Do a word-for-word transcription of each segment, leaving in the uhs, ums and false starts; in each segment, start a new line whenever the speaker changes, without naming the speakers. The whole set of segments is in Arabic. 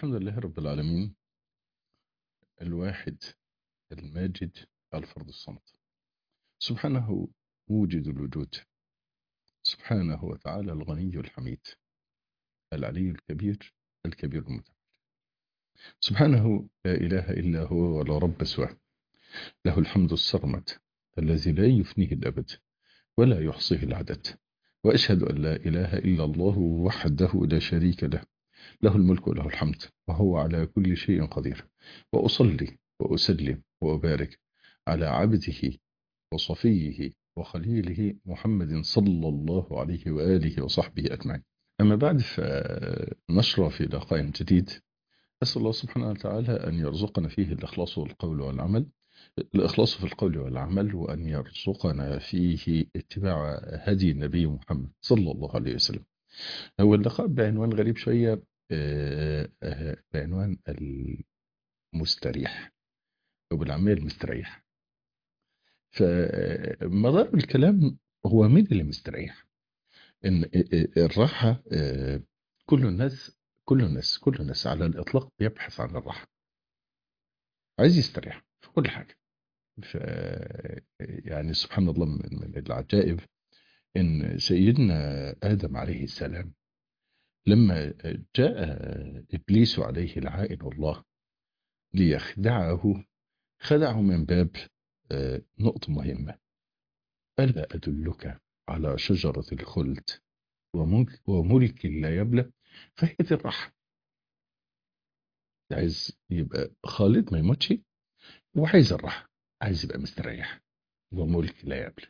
الحمد لله رب العالمين، الواحد الماجد الفرد الصمد، سبحانه موجد الوجود، سبحانه وتعالى الغني الحميد، العلي الكبير الكبير المتعال، سبحانه لا إله إلا هو ولا رب سواه، له الحمد الصرمد الذي لا يفنيه الأبد ولا يحصيه العدد، وأشهد أن لا إله إلا الله وحده لا شريك له، له الملك وله الحمد وهو على كل شيء قدير. وأصلي وأسلم وأبارك على عبده وصفيه وخليله محمد صلى الله عليه وآله وصحبه أجمعين. أما بعد، فنشرع في لقاء جديد، أسأل الله سبحانه وتعالى أن يرزقنا فيه الإخلاص والقول والعمل، الإخلاص في القول والعمل، وأن يرزقنا فيه اتباع هدي النبي محمد صلى الله عليه وسلم. هو اللقاء بعنوان غريب شوية، آه، آه، بعنوان المستريح أو بالعامية المستريح. فمدار الكلام هو مين اللي مستريح؟ إن الراحة، آه، كل الناس كل الناس كل الناس على الإطلاق بيبحث عن الراحة، عايز يستريح في كل حاجة. ف يعني سبحان الله، من من العجائب إن سيدنا آدم عليه السلام لما جاء إبليس عليه لعائن الله ليخدعه، خدعه من باب آه، نقطة مهمة: ألا أدلك على شجرة الخلد وملك, وملك لا يبلى؟ فهي دي الراحة. عايز يبقى خالد ما يموتش، وعايز الراحة، عايز يبقى مستريح وملك لا يبلى.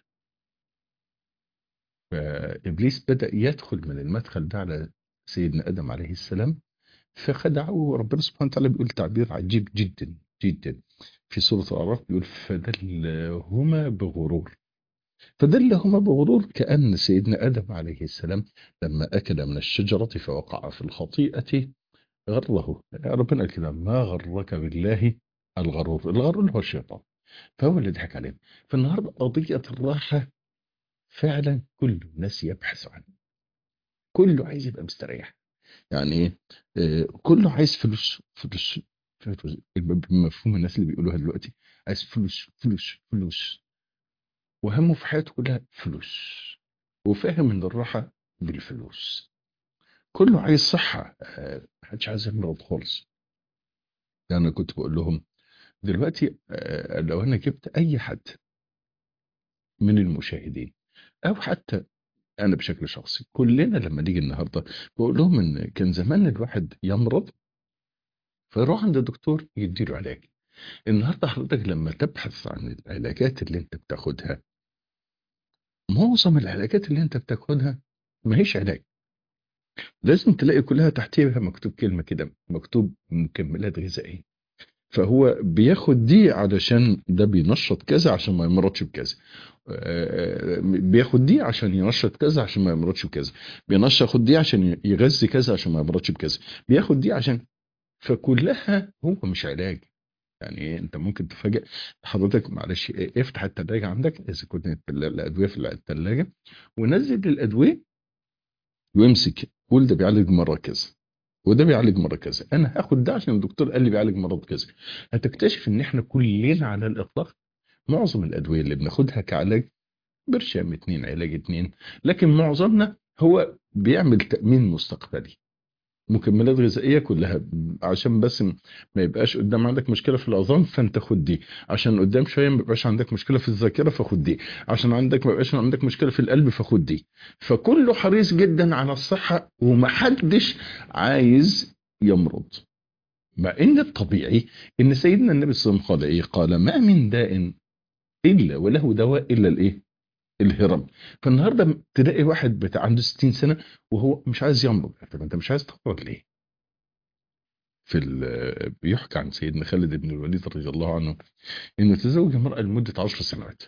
فإبليس بدأ يدخل من المدخل ده على سيدنا آدم عليه السلام، فخدعه. ربنا سبحانه وتعالى بيقول تعبير عجيب جدا جدا في سورة الأعراف، بيقول فدلهما بغرور. فدلهما بغرور، كأن سيدنا آدم عليه السلام لما أكل من الشجرة فوقع في الخطيئة غره. ربنا قال كده: ما غرك بالله الغرور. الغرور هو الشيطان، فهو اللي ضحك علينا. فالنهارده قضية الراحة فعلا كل الناس يبحث عنها، كله عايز يبقى مستريح. يعني ايه؟ آه، كله عايز فلوس فلوس فلوس. بمفهوم الناس اللي بيقولوها دلوقتي: عايز فلوس فلوس فلوس، وهمه في حياته كلها فلوس، وفاهم ان الراحة بالفلوس. كله عايز صحة، آه، محدش عايز يمرض خالص. يعني انا كنت بقول لهم دلوقتي، آه، لو انا جبت اي حد من المشاهدين، او حتى انا بشكل شخصي، كلنا لما نيجي النهارده بقول لهم ان كان زمان الواحد يمرض فيروح عند الدكتور يديله علاج. النهارده حضرتك لما تبحث عن العلاجات اللي انت بتاخدها، معظم العلاجات اللي انت بتاخدها ما هيش علاج. لازم تلاقي كلها تحتيها مكتوب كلمة كده، مكتوب مكملات غذائية. فهو بياخد دي علشان ده بينشط كذا عشان ما يمرضش بكذا، آه، بياخد دي عشان ينشط كذا عشان ما يمرضش بكذا، بينشط ياخد دي عشان يغذي كذا عشان ما يمرضش بكذا، بياخد دي عشان. فكلها هو مش علاج. يعني انت ممكن تفاجئ حضرتك، معلش، افتح الثلاجه عندك اذا كنت الادويه في الثلاجه، ونزل الادويه وامسك، قول ده بيعالج مرض كذا وده بيعالج مرض كذا، انا هاخد ده عشان الدكتور قال لي بيعالج مرض كذا. هتكتشف ان احنا كلنا على الاطلاق معظم الادويه اللي بناخدها كعلاج برشام اتنين، علاج اتنين، لكن معظمنا هو بيعمل تامين مستقبلي، مكملات غذائيه كلها عشان بس م- ما يبقاش قدام عندك مشكله في العظام فانت خد دي، عشان قدام شويه ما يبقاش عندك مشكله في الذاكره فخد دي، عشان عندك ما يبقاش عندك مشكله في القلب فخد دي. فكله حريص جدا على الصحه، ومحدش عايز يمرض. مع ان الطبيعي ان سيدنا النبي صلى الله عليه وسلم قال ايه؟ قال: ما من داء الا وله دواء الا الايه؟ الهرم. فالنهارده تلاقي واحد بتاع عنده ستين سنه وهو مش عايز يمرض. طب انت مش عايز تمرض ليه؟ في ال- بيحكى عن سيدنا خالد بن الوليد رضي الله عنه انه تزوج امرأة لمدة عشر سنوات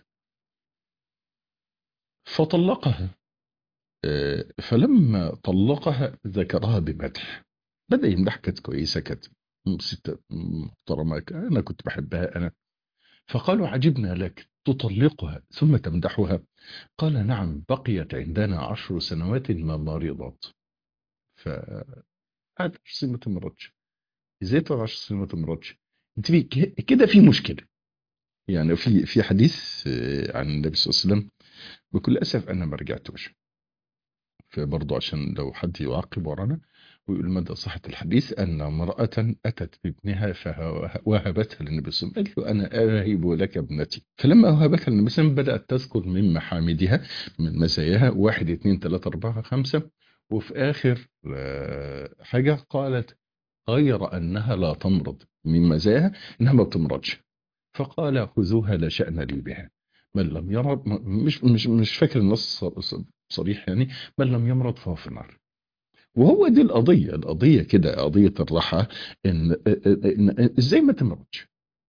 فطلقها. آه، فلما طلقها ذكرها بمدح، بدأ يمدح: كانت كويسة، كانت ست محترمة، انا كنت بحبها انا. فقالوا: عجبنا لك تطلقها ثم تمدحها؟ قال: نعم، بقيت عندنا عشر سنوات ما مرضت. فقعد عشر سنين ما تمرضش. ازاي تقعد عشر سنين ما تمرضش؟ انت في ك- كده في مشكله. يعني في في حديث آه، عن النبي صلى الله عليه وسلم، بكل اسف انا ما رجعتوش، فبرضه عشان لو حد يعاقب ورانا ويقول مدى صحة الحديث، أن امرأة أتت بابنها فوهبتها للنبي صلى الله عليه وسلم، قالت له أنا آهب لك ابنتي. فلما وهبتها للنبي صلى الله عليه وسلم بدأت تذكر من محامدها، من مزاياها، واحد اثنين ثلاثة أربعة خمسة، وفي آخر آه، حاجة قالت غير أنها لا تمرض، من مزاياها إنها ما بتمرضش. فقال خذوها لا شأن لي بها، من لم يرض، مش مش مش فاكر النص صريح يعني، من لم يمرض فهو في النار. وهو دي القضية، القضية كده قضية الراحة، إن, إن, إن ازاي ما تمرضش،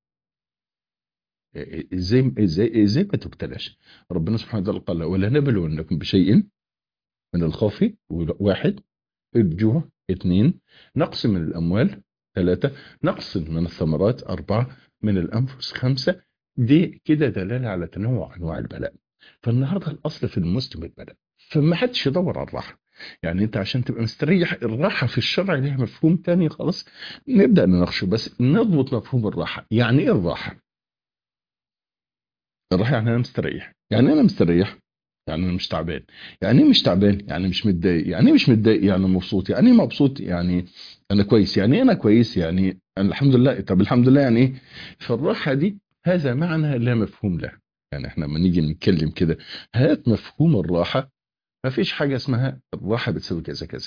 ازاي ازاي ازاي ما تبتلاش. ربنا سبحانه وتعالى قال ولا نبلونكم بشيء من الخوف، واحد، الجوع، اثنين، نقص من الأموال، ثلاثة، نقص من الثمرات، أربعة، من الأنفس، خمسة. دي كده دلالة على تنوع أنواع البلاء. فالنهاردة الأصل في المسلم البلاء، فما حدش يدور على الراحة. يعني أنت عشان تبقى مستريح، الراحة في الشرع ليها مفهوم تاني خلاص، نبدأ نناقشه، بس نضبط مفهوم الراحة. يعني إيه الراحة؟ الراحة يعني أنا مستريح. يعني أنا مستريح يعني أنا مش تعبان. يعني إيه مش تعبان؟ يعني مش متضايق. يعني إيه مش متضايق؟ يعني مبسوط. يعني إيه مبسوط؟ يعني أنا كويس. يعني إيه أنا كويس؟ يعني أنا الحمد لله. طب الحمد لله يعني إيه؟ فالراحة دي هذا معنى لا مفهوم له. يعني إحنا لما نيجي نتكلم كده، هات مفهوم الراحة، ما فيش حاجة اسمها الراحة بتساوي كذا كذا.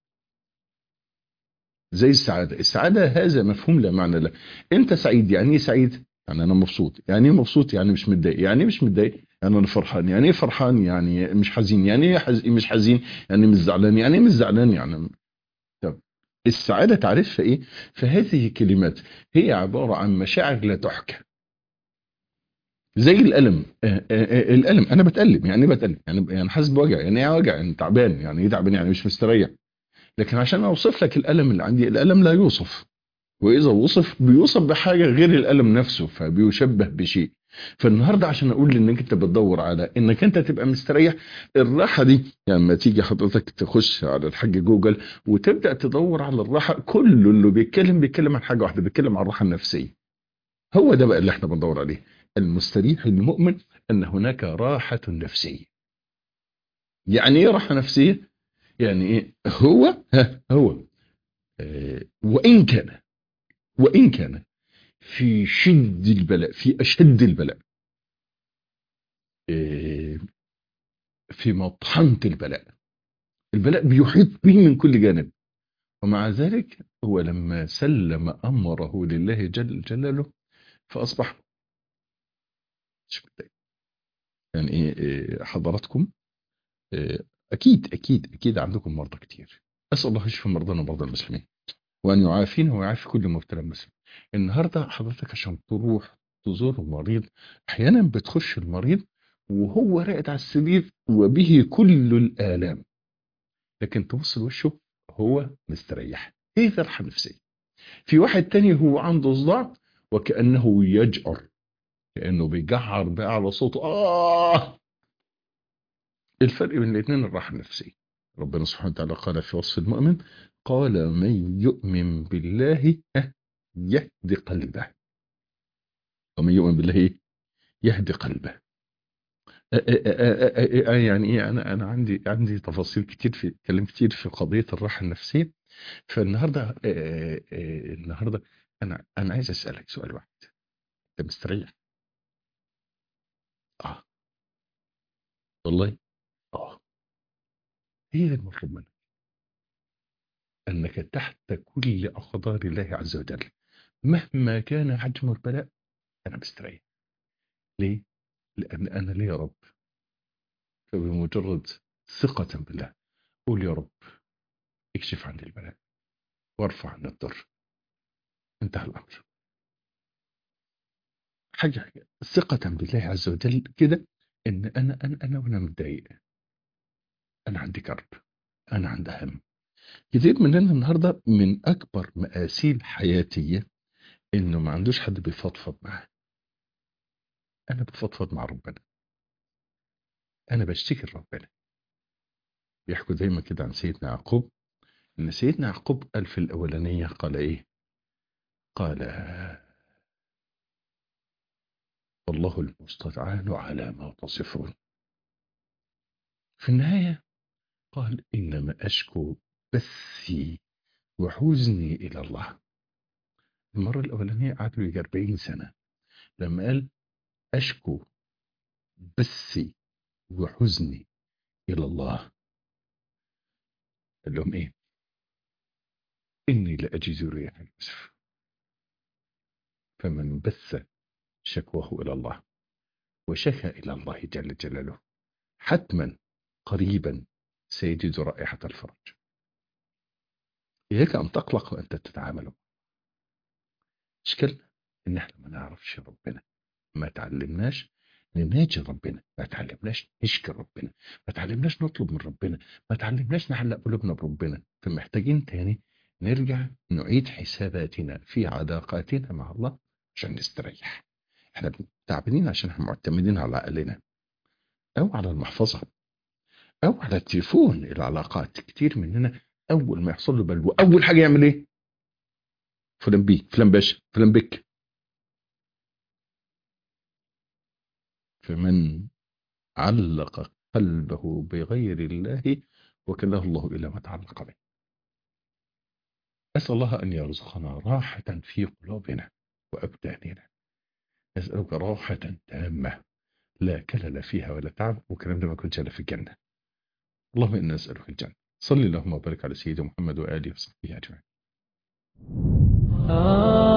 زي السعادة، السعادة هذا مفهوم لا معنى له. انت سعيد، يعني ايه سعيد؟ يعني انا مبسوط. يعني ايه مبسوط؟ يعني مش متضايق. يعني ايه مش متضايق؟ يعني انا فرحان. يعني ايه فرحان؟ يعني مش حزين. يعني ايه حز... مش حزين؟ يعني مش زعلان. يعني ايه مش زعلان؟ يعني طب السعادة تعرفها ايه؟ فهذه كلمات هي عبارة عن مشاعر لا تحكى. زي الألم، آه، آه، آه، الألم أنا بتألم. يعني إيه بتألم؟ يعني يعني حاسس بوجع. يعني إيه وجع؟ يعني تعبان. يعني إيه تعبان؟ يعني مش مستريح. لكن عشان أوصف لك الألم اللي عندي، الألم لا يوصف، وإذا وصف بيوصف بحاجة غير الألم نفسه، فبيشبه بشيء. فالنهاردة عشان أقول إنك أنت بتدور على إنك أنت تبقى مستريح، الراحة دي يعني لما تيجي حضرتك تخش على الحاج جوجل وتبدأ تدور على الراحة، كل اللي بيتكلم بيتكلم عن حاجة واحدة، بيتكلم عن الراحة النفسية. هو ده بقى اللي احنا بندور عليه. المستريح المؤمن أن هناك راحة نفسية. يعني إيه راحة نفسية؟ يعني إيه هو ها هو آه وإن كان وإن كان في شد البلاء، في أشد البلاء، إيه، في مطحنة البلاء، البلاء بيحيط به من كل جانب، ومع ذلك هو لما سلم أمره لله جل جلاله فأصبح مش متضايق. يعني إيه إيه، حضراتكم إيه، أكيد أكيد أكيد عندكم مرضى كتير. أسأل الله يشفي مرضانا ومرضى المسلمين، وأن يعافينا ويعافي كل مبتلى مسلم. النهاردة حضرتك عشان تروح تزور المريض، أحيانا بتخش المريض وهو راقد على السرير وبه كل الآلام، لكن تبص لوشه هو مستريح. ايه ده راحة نفسية. في واحد تاني هو عنده صداع وكأنه يجأر، كأنه بيجعر بقى على صوته آه. الفرق بين الاثنين الراحة النفسية. ربنا سبحانه وتعالى قال في وصف المؤمن، قال من يؤمن بالله يهدي قلبه. ومن يؤمن بالله يهدي قلبه. أ- أ- أ- أ- أ- يعني ايه، انا انا عندي عندي تفاصيل كتير، في كلام كتير في قضيه الراحه النفسيه. فالنهارده آه، آه، النهارده انا انا عايز اسالك سؤال واحد. انت مستريح؟ اه والله. اه هي ده المطلوب منك، انك تحت كل اقدار الله عز وجل مهما كان حجم البلاء. انا مستريح. ليه؟ لان انا لي يا رب. فبمجرد ثقه بالله قول يا رب اكشف عني البلاء وارفع عني الضر، انتهى الامر. حاجه ثقه بالله عز وجل كده، ان انا انا انا وانا متضايق، انا عندي كرب، انا عندي هم. كتير مننا النهارده من اكبر مآسي الحياتيه انه ما عندوش حد بيفضفض معاه. انا بفضفض مع ربنا، انا بشتكي لربنا. بيحكوا دايما كده عن سيدنا يعقوب، ان سيدنا يعقوب قال في الاولانيه قال ايه؟ قال والله المستعان على ما تصفون. في النهاية قال إنما أشكو بثي وحزني إلى الله. المرة الأولانية قعدوا يجي أربعين سنة، لما قال أشكو بثي وحزني إلى الله قال لهم إيه؟ إني لأجد ريح يوسف، فمن بث شكواه إلى الله وشكى إلى الله جل جلاله حتما قريبا سيجد رائحة الفرج. إياك أن تقلق وأنت تتعامل. إشكالنا إن إحنا ما نعرفش ربنا، ما تعلمناش نناجي ربنا، ما تعلمناش نشكر ربنا، ما تعلمناش نطلب من ربنا، ما تعلمناش نعلق قلوبنا بربنا. فمحتاجين تاني نرجع نعيد حساباتنا في علاقاتنا مع الله عشان نستريح. احنا تعبانين عشان احنا معتمدين على عقلنا او على المحفظة او على التليفون. العلاقات كتير مننا اول ما يحصل له بلوى اول حاجة يعمل ايه؟ فلان بي، فلان باشا، فلان بك. فمن علق قلبه بغير الله وكله الله إلى ما تعلق به. أسأل الله أن يرزقنا راحة في قلوبنا وأبداننا. نسألك راحة تامة لا كلل فيها ولا تعب، وكلام ده ما كنتش أنا في الجنة. اللهم إنا نسألك الجنة. صلي اللهم وبارك على سيدنا محمد وآله وصحبه أجمعين.